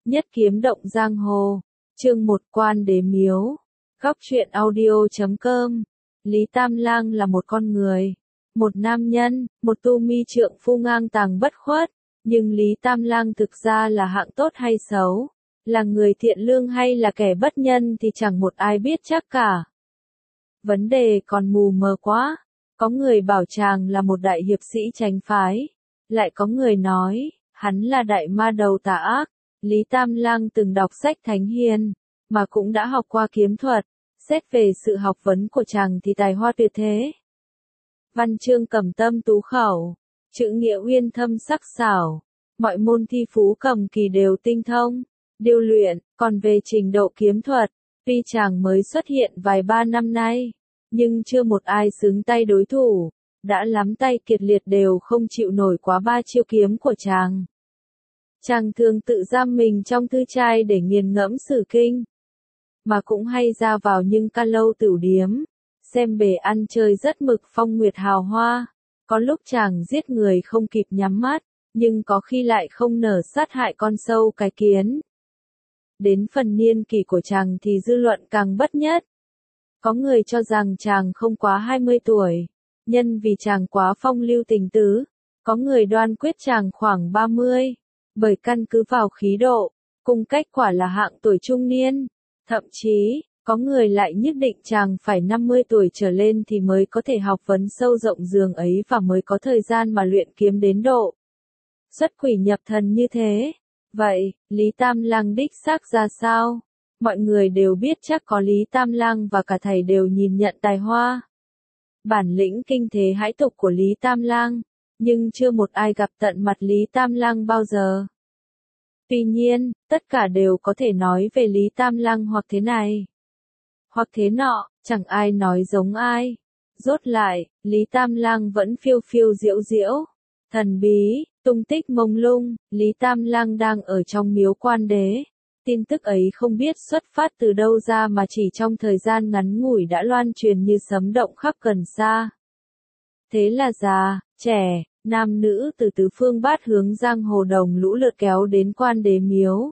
Nhất kiếm động giang hồ. Chương 1 Quan đế miếu. Góc truyện audio.com. Lý Tam Lang là một con người, một nam nhân, một tu mi trượng phu ngang tàng bất khuất, nhưng Lý Tam Lang thực ra là hạng tốt hay xấu, là người thiện lương hay là kẻ bất nhân thì chẳng một ai biết chắc cả. Vấn đề còn mù mờ quá, có người bảo chàng là một đại hiệp sĩ chánh phái, lại có người nói, hắn là đại ma đầu tà ác. Lý Tam Lang từng đọc sách thánh hiền, mà cũng đã học qua kiếm thuật, xét về sự học vấn của chàng thì tài hoa tuyệt thế. Văn chương cầm tâm tú khẩu, chữ nghĩa uyên thâm sắc sảo, mọi môn thi phú cầm kỳ đều tinh thông, điêu luyện, còn về trình độ kiếm thuật, tuy chàng mới xuất hiện vài ba năm nay, nhưng chưa một ai xứng tay đối thủ, đã lắm tay kiệt liệt đều không chịu nổi quá ba chiêu kiếm của chàng. Chàng thường tự giam mình trong thư trai để nghiền ngẫm sử kinh, mà cũng hay ra vào những ca lâu tửu điếm, xem bề ăn chơi rất mực phong nguyệt hào hoa. Có lúc chàng giết người không kịp nhắm mắt, nhưng có khi lại không nỡ sát hại con sâu cái kiến. Đến phần niên kỷ của chàng thì dư luận càng bất nhất. Có người cho rằng chàng không quá 20 tuổi, nhân vì chàng quá phong lưu tình tứ. Có người đoan quyết chàng khoảng 30, bởi căn cứ vào khí độ, cung cách quả là hạng tuổi trung niên. Thậm chí, có người lại nhất định chàng phải 50 tuổi trở lên thì mới có thể học vấn sâu rộng dường ấy và mới có thời gian mà luyện kiếm đến độ xuất quỷ nhập thần như thế. Vậy, Lý Tam Lang đích xác ra sao? Mọi người đều biết chắc có Lý Tam Lang và cả thầy đều nhìn nhận tài hoa, bản lĩnh kinh thế hãi tục của Lý Tam Lang, nhưng chưa một ai gặp tận mặt Lý Tam Lang bao giờ. Tuy nhiên, tất cả đều có thể nói về Lý Tam Lang hoặc thế này, hoặc thế nọ, chẳng ai nói giống ai. Rốt lại, Lý Tam Lang vẫn phiêu phiêu diễu diễu, thần bí, tung tích mông lung. Lý Tam Lang đang ở trong miếu quan đế. Tin tức ấy không biết xuất phát từ đâu ra mà chỉ trong thời gian ngắn ngủi đã loan truyền như sấm động khắp gần xa. Thế là già, trẻ, nam nữ từ tứ phương bát hướng giang hồ đồng lũ lượt kéo đến quan đế miếu.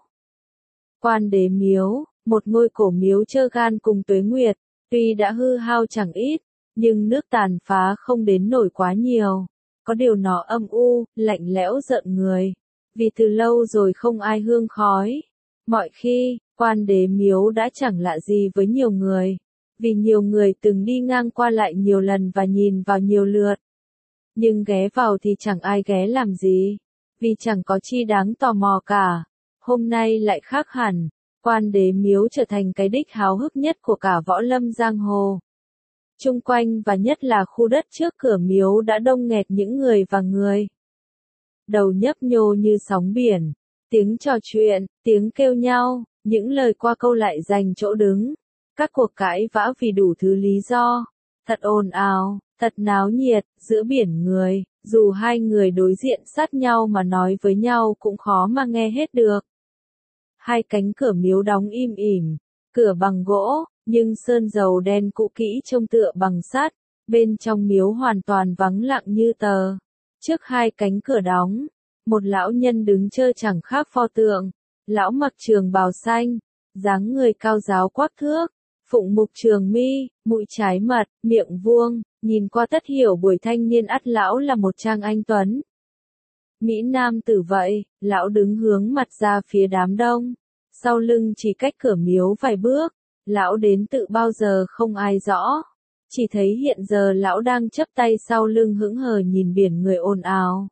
Quan đế miếu, một ngôi cổ miếu trơ gan cùng tuế nguyệt, tuy đã hư hao chẳng ít, nhưng nước tàn phá không đến nổi quá nhiều. Có điều nó âm u, lạnh lẽo rợn người, vì từ lâu rồi không ai hương khói. Mọi khi, quan đế miếu đã chẳng lạ gì với nhiều người, vì nhiều người từng đi ngang qua lại nhiều lần và nhìn vào nhiều lượt. Nhưng ghé vào thì chẳng ai ghé làm gì, vì chẳng có chi đáng tò mò cả. Hôm nay lại khác hẳn, quan đế miếu trở thành cái đích háo hức nhất của cả võ lâm giang hồ. Chung quanh và nhất là khu đất trước cửa miếu đã đông nghẹt những người và người. Đầu nhấp nhô như sóng biển, tiếng trò chuyện, tiếng kêu nhau, những lời qua câu lại giành chỗ đứng. Các cuộc cãi vã vì đủ thứ lý do, thật ồn ào, thật náo nhiệt, giữa biển người, dù hai người đối diện sát nhau mà nói với nhau cũng khó mà nghe hết được. Hai cánh cửa miếu đóng im ỉm, cửa bằng gỗ, nhưng sơn dầu đen cũ kỹ trông tựa bằng sắt, bên trong miếu hoàn toàn vắng lặng như tờ. Trước hai cánh cửa đóng, một lão nhân đứng trơ chẳng khác pho tượng. Lão mặc trường bào xanh, dáng người cao ráo quắc thước, phụng mục trường mi, mũi trái mật, miệng vuông, nhìn qua tất hiểu buổi thanh niên ắt lão là một trang anh tuấn. Mỹ nam tử vậy, lão đứng hướng mặt ra phía đám đông, sau lưng chỉ cách cửa miếu vài bước. Lão đến tự bao giờ không ai rõ, chỉ thấy hiện giờ lão đang chắp tay sau lưng hững hờ nhìn biển người ồn ào.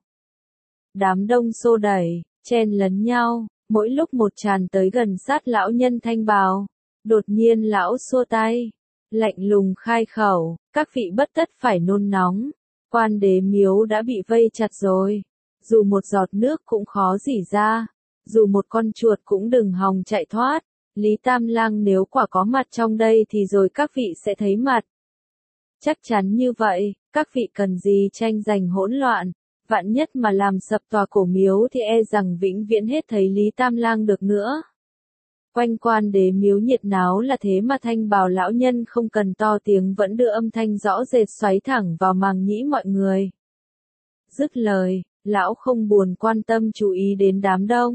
Đám đông xô đẩy, chen lấn nhau, mỗi lúc một tràn tới gần sát lão nhân thanh bào. Đột nhiên lão xua tay, lạnh lùng khai khẩu, các vị bất tất phải nôn nóng, quan đế miếu đã bị vây chặt rồi, dù một giọt nước cũng khó rỉ ra, dù một con chuột cũng đừng hòng chạy thoát. Lý Tam Lang nếu quả có mặt trong đây thì rồi các vị sẽ thấy mặt. Chắc chắn như vậy, các vị cần gì tranh giành hỗn loạn, vạn nhất mà làm sập tòa cổ miếu thì e rằng vĩnh viễn hết thấy Lý Tam Lang được nữa. Quanh quan đế miếu nhiệt náo là thế mà thanh bào lão nhân không cần to tiếng vẫn đưa âm thanh rõ rệt xoáy thẳng vào màng nhĩ mọi người. Dứt lời, lão không buồn quan tâm chú ý đến đám đông.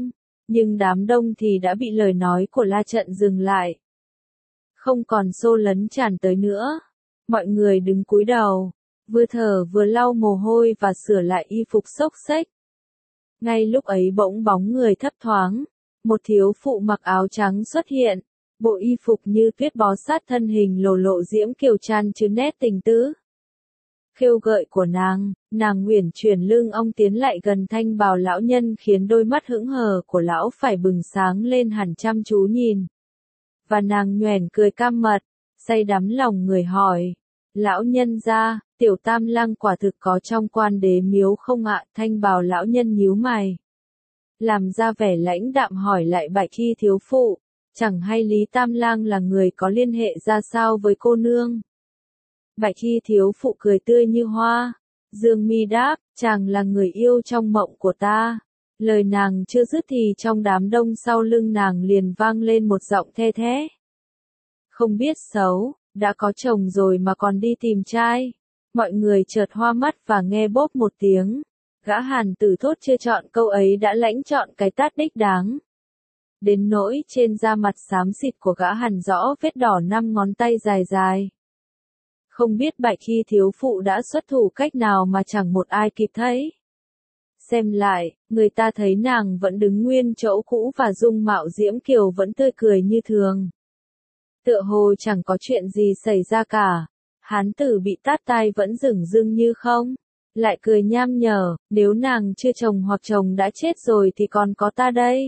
nhưng đám đông thì đã bị lời nói của La Trận dừng lại. Không còn xô lấn tràn tới nữa. Mọi người đứng cúi đầu, vừa thở vừa lau mồ hôi và sửa lại y phục xốc xếch. Ngay lúc ấy bỗng bóng người thấp thoáng, một thiếu phụ mặc áo trắng xuất hiện, bộ y phục như tuyết bó sát thân hình lồ lộ diễm kiều chan chứa nét tình tứ. Khêu gợi của nàng uyển chuyển lưng ông tiến lại gần Thanh Bào lão nhân khiến đôi mắt hững hờ của lão phải bừng sáng lên hẳn chăm chú nhìn. Và nàng nhoẻn cười cam mật, say đắm lòng người hỏi, lão nhân gia, tiểu tam lang quả thực có trong Quan Đế miếu không ạ? Thanh Bào lão nhân nhíu mày, làm ra vẻ lãnh đạm hỏi lại Bạch Y thiếu phụ, chẳng hay Lý Tam lang là người có liên hệ ra sao với cô nương? Bạch Y thiếu phụ cười tươi như hoa, dương mi đáp, chàng là người yêu trong mộng của ta. Lời nàng chưa dứt thì trong đám đông sau lưng nàng liền vang lên một giọng the thé. Không biết xấu, đã có chồng rồi mà còn đi tìm trai. Mọi người chợt hoa mắt và nghe bốp một tiếng. Gã Hàn Tử thốt chưa chọn câu ấy đã lãnh chọn cái tát đích đáng. Đến nỗi trên da mặt xám xịt của gã Hàn rõ vết đỏ 5 ngón tay dài dài. Không biết Bạch Y thiếu phụ đã xuất thủ cách nào mà chẳng một ai kịp thấy. Xem lại, người ta thấy nàng vẫn đứng nguyên chỗ cũ và dung mạo diễm kiều vẫn tươi cười như thường. Tựa hồ chẳng có chuyện gì xảy ra cả. Hán tử bị tát tai vẫn dửng dưng như không. Lại cười nham nhở, nếu nàng chưa chồng hoặc chồng đã chết rồi thì còn có ta đây.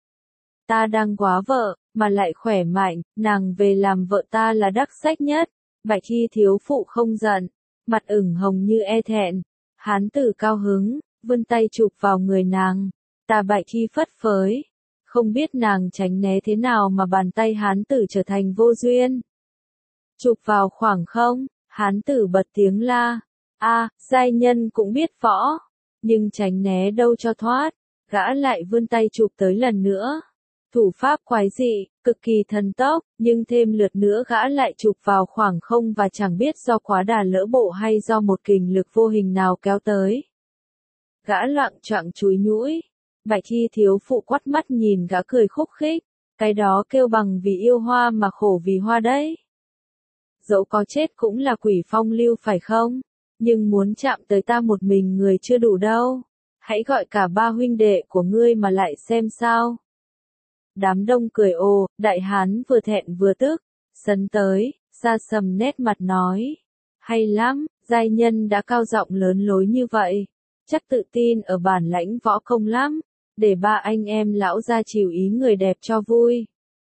Ta đang quá vợ, mà lại khỏe mạnh, nàng về làm vợ ta là đắc sách nhất. Bạch Y thiếu phụ không giận, mặt ửng hồng như e thẹn. Hán tử cao hứng, vươn tay chụp vào người nàng. Tà Bạch Y phất phới. Không biết nàng tránh né thế nào mà bàn tay hán tử trở thành vô duyên. Chụp vào khoảng không, hán tử bật tiếng la. Giai nhân cũng biết võ. Nhưng tránh né đâu cho thoát. Gã lại vươn tay chụp tới lần nữa. Thủ pháp quái dị, cực kỳ thần tốc, nhưng thêm lượt nữa gã lại chụp vào khoảng không và chẳng biết do quá đà lỡ bộ hay do một kình lực vô hình nào kéo tới. Gã loạng choạng chúi nhũi. Bạch Y thiếu phụ quắt mắt nhìn gã cười khúc khích. Cái đó kêu bằng vì yêu hoa mà khổ vì hoa đấy. Dẫu có chết cũng là quỷ phong lưu phải không? Nhưng muốn chạm tới ta một mình người chưa đủ đâu. Hãy gọi cả 3 huynh đệ của ngươi mà lại xem sao. Đám đông cười ồ, đại hán vừa thẹn vừa tức. Sấn tới, ra sầm nét mặt nói. Hay lắm, giai nhân đã cao giọng lớn lối như vậy. Chắc tự tin ở bản lãnh võ công lắm. Để 3 anh em lão ra chiều ý người đẹp cho vui.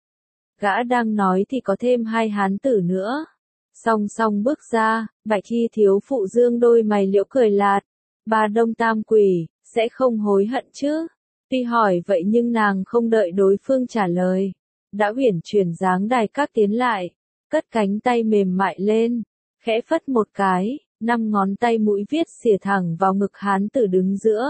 Gã đang nói thì có thêm 2 hán tử nữa. Song song bước ra, Bạch Y thiếu phụ dương đôi mày liễu cười lạt. Bà Đông Tam Quỷ, sẽ không hối hận chứ? Tuy hỏi vậy nhưng nàng không đợi đối phương trả lời. Đã uyển chuyển dáng đài các tiến lại. Cất cánh tay mềm mại lên. Khẽ phất một cái, 5 ngón tay mũi viết xìa thẳng vào ngực hán tử đứng giữa.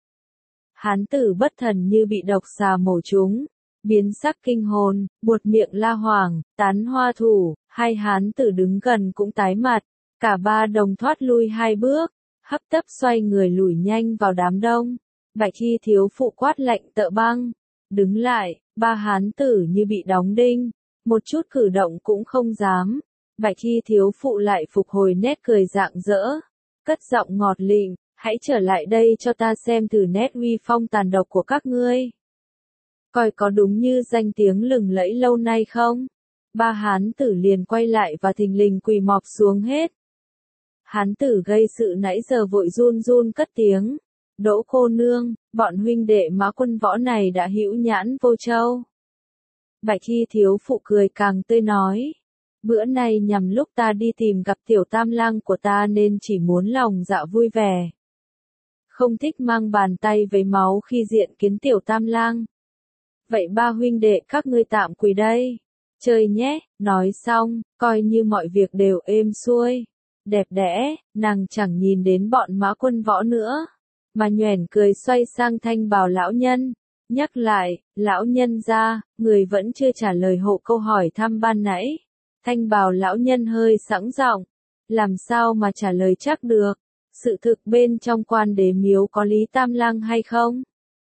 Hán tử bất thần như bị độc xà mổ trúng. Biến sắc kinh hồn, buột miệng la hoảng, tán hoa thủ, 2 hán tử đứng gần cũng tái mặt. Cả 3 đồng thoát lui 2 bước, hấp tấp xoay người lùi nhanh vào đám đông. Bạch Y thiếu phụ quát lạnh tợ băng. Đứng lại, 3 hán tử như bị đóng đinh. Một chút cử động cũng không dám. Bạch Y thiếu phụ lại phục hồi nét cười rạng rỡ. Cất giọng ngọt lịm, hãy trở lại đây cho ta xem thử nét uy phong tàn độc của các ngươi. Coi có đúng như danh tiếng lừng lẫy lâu nay không? 3 hán tử liền quay lại và thình lình quỳ mọp xuống hết. Hán tử gây sự nãy giờ vội run run cất tiếng. Đỗ cô nương, bọn huynh đệ Mã Quân Võ này đã hữu nhãn vô châu. Bạch Y thiếu phụ cười càng tươi nói. Bữa nay nhằm lúc ta đi tìm gặp tiểu tam lang của ta nên chỉ muốn lòng dạ vui vẻ. Không thích mang bàn tay với máu khi diện kiến tiểu tam lang. Vậy 3 huynh đệ các ngươi tạm quỳ đây. Chơi nhé, nói xong, coi như mọi việc đều êm xuôi. Đẹp đẽ, nàng chẳng nhìn đến bọn Mã Quân Võ nữa. Mà nhoẻn cười xoay sang Thanh Bào lão nhân. Nhắc lại, lão nhân ra, người vẫn chưa trả lời hộ câu hỏi thăm ban nãy. Thanh Bào lão nhân hơi sẵn giọng. Làm sao mà trả lời chắc được? Sự thực bên trong Quan Đế miếu có Lý Tam lang hay không?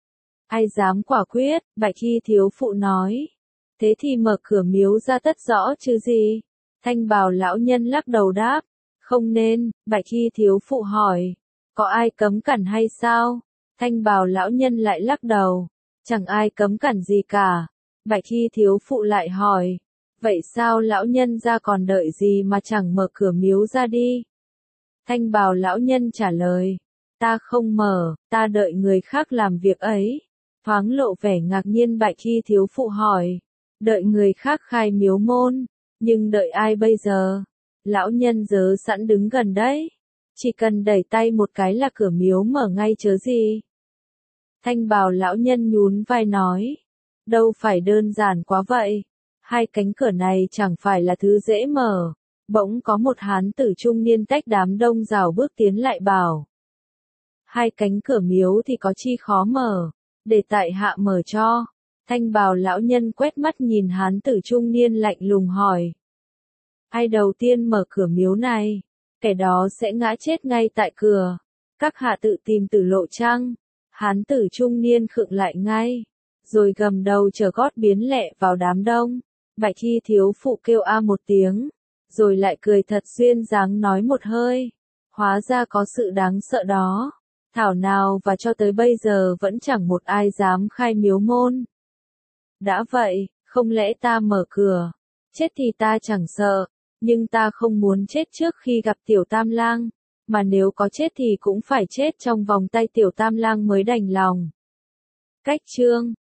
Ai dám quả quyết, Bạch Y thiếu phụ nói. Thế thì mở cửa miếu ra tất rõ chứ gì? Thanh bào lão nhân lắc đầu đáp. Không nên, Bạch Y thiếu phụ hỏi. Có ai cấm cản hay sao? Thanh bào lão nhân lại lắc đầu. Chẳng ai cấm cản gì cả. Bạch Y thiếu phụ lại hỏi. Vậy sao lão nhân ra còn đợi gì mà chẳng mở cửa miếu ra đi? Thanh bào lão nhân trả lời. Ta không mở, ta đợi người khác làm việc ấy. Thoáng lộ vẻ ngạc nhiên Bạch Y thiếu phụ hỏi. Đợi người khác khai miếu môn, nhưng đợi ai bây giờ? Lão nhân giờ sẵn đứng gần đấy. Chỉ cần đẩy tay một cái là cửa miếu mở ngay chớ gì. Thanh bào lão nhân nhún vai nói. Đâu phải đơn giản quá vậy. Hai cánh cửa này chẳng phải là thứ dễ mở. Bỗng có một hán tử trung niên tách đám đông rào bước tiến lại bảo. Hai cánh cửa miếu thì có chi khó mở. Để tại hạ mở cho. Thanh bào lão nhân quét mắt nhìn hán tử trung niên lạnh lùng hỏi. Ai đầu tiên mở cửa miếu này? Kẻ đó sẽ ngã chết ngay tại cửa. Các hạ tự tìm tử lộ chăng? Hán tử trung niên khựng lại ngay. Rồi gầm đầu trở gót biến lẹ vào đám đông. Bạch Y thiếu phụ kêu a một tiếng. Rồi lại cười thật duyên dáng nói một hơi. Hóa ra có sự đáng sợ đó. Thảo nào và cho tới bây giờ vẫn chẳng một ai dám khai miếu môn. Đã vậy, không lẽ ta mở cửa? Chết thì ta chẳng sợ, nhưng ta không muốn chết trước khi gặp Tiểu Tam Lang, mà nếu có chết thì cũng phải chết trong vòng tay Tiểu Tam Lang mới đành lòng. Cách chương